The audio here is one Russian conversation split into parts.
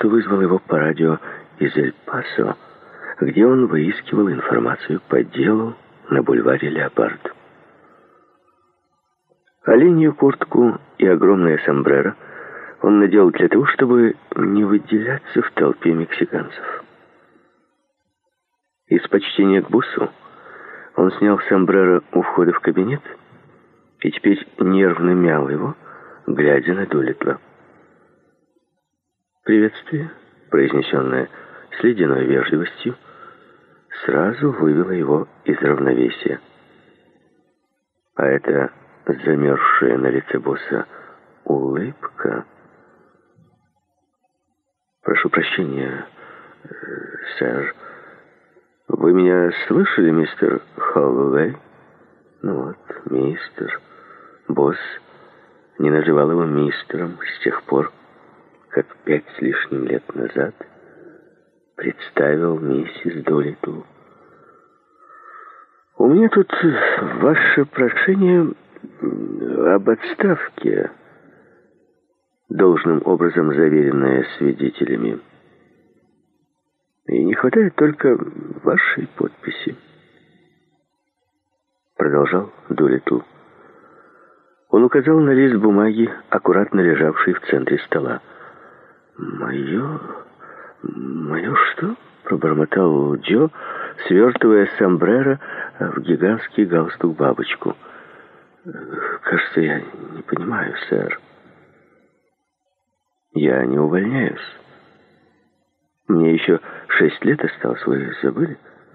вызвал его по радио из Эль-Пасо, где он выискивал информацию по делу на бульваре Леопард. Оленью куртку и огромное сомбреро он надел для того, чтобы не выделяться в толпе мексиканцев. Из почтения к боссу он снял сомбреро у входа в кабинет и теперь нервно мял его, глядя на Дулиттла. Приветствие, произнесенное с ледяной вежливостью, сразу вывело его из равновесия. А эта замерзшая на лице босса улыбка... «Прошу прощения, сэр. Вы меня слышали, мистер Холлоуэй?» «Ну вот, мистер». Босс не называл его мистером с тех пор, как 5 с лишним лет назад представил миссис Дулиттл. «У меня тут ваше прошение об отставке, должным образом заверенное свидетелями. И не хватает только вашей подписи», продолжал Дулиттл. Он указал на лист бумаги, аккуратно лежавший в центре стола. «Мое что?» — пробормотал Джо, свертывая сомбреро в гигантский галстук-бабочку. «Кажется, я не понимаю, сэр». «Я не увольняюсь. Мне еще 6 лет осталось, вы забыли?»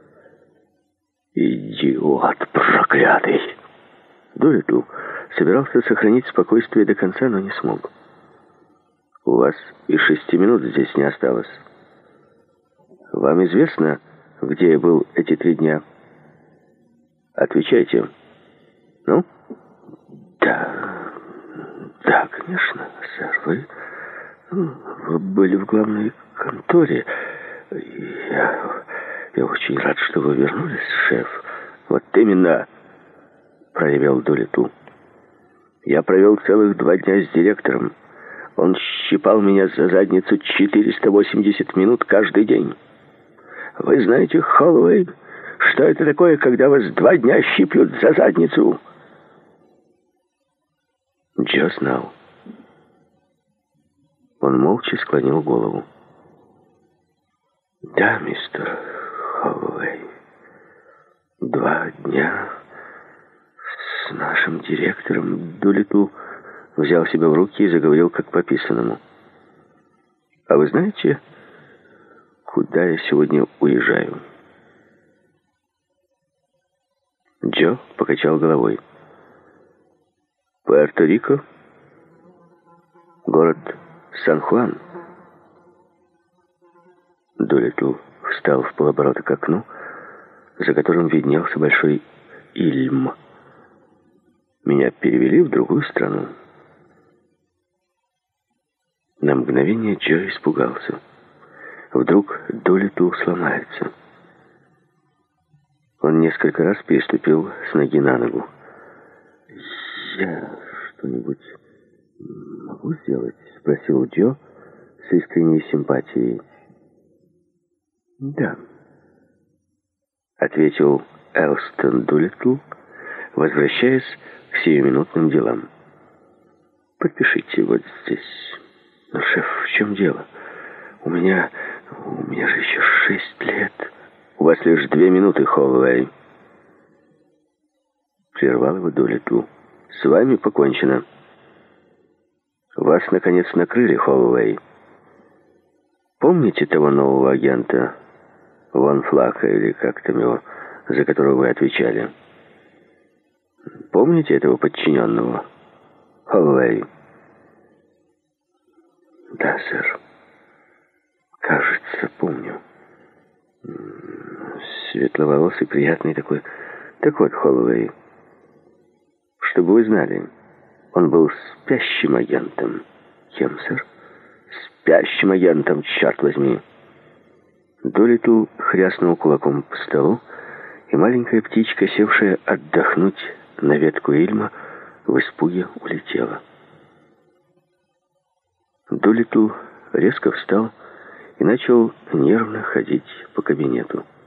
«Идиот проклятый!» Дулиттл собирался сохранить спокойствие до конца, но не смог. «У вас и 6 минут здесь не осталось. Вам известно, где я был эти 3 дня? Отвечайте. Ну?» Да, конечно, сэр. Вы были в главной конторе. Я очень рад, что вы вернулись, шеф». «Вот именно», — проревел Дулиттл. «Я провел целых 2 дня с директором. Он щипал меня за задницу 480 минут каждый день. Вы знаете, Холлоуэй, что это такое, когда вас 2 дня щиплют за задницу?» Джо знал. Он молча склонил голову. «Да, мистер Холлоуэй, 2 дня с нашим директором». Дулиттл взял себя в руки и заговорил как по писанному. «А вы знаете, куда я сегодня уезжаю?» Джо покачал головой. «Пуэрто-Рико, город Сан-Хуан». Дулиттл встал в полоборота к окну, за которым виднелся большой Ильм. «Меня перевели в другую страну». На мгновение Джо испугался. Вдруг Дулиттл сломается. Он несколько раз переступил с ноги на ногу. «Я что-нибудь могу сделать?» — спросил Джо с искренней симпатией. «Да», — ответил Элстон Дулиттл, возвращаясь к сиюминутным делам. «Подпишите вот здесь». «Но, шеф, в чем дело? У меня же еще 6 лет». «У вас лишь 2 минуты, Холлоуэй», — прервал его Дулиттл. «С вами покончено. Вас, наконец, накрыли, Холлоуэй. Помните того нового агента, Ван Флака, или как там его, за которого вы отвечали? Помните этого подчиненного, Холлоуэй?» «Да, сэр. Кажется, помню. Светловолосый, приятный такой. Так вот, Холлоуэй, чтобы вы знали, он был спящим агентом». «Кем, сэр?» «Спящим агентом, черт возьми!» Дулиттл хряснул кулаком по столу, и маленькая птичка, севшая отдохнуть на ветку Ильма, в испуге улетела. Дулиттл резко встал и начал нервно ходить по кабинету.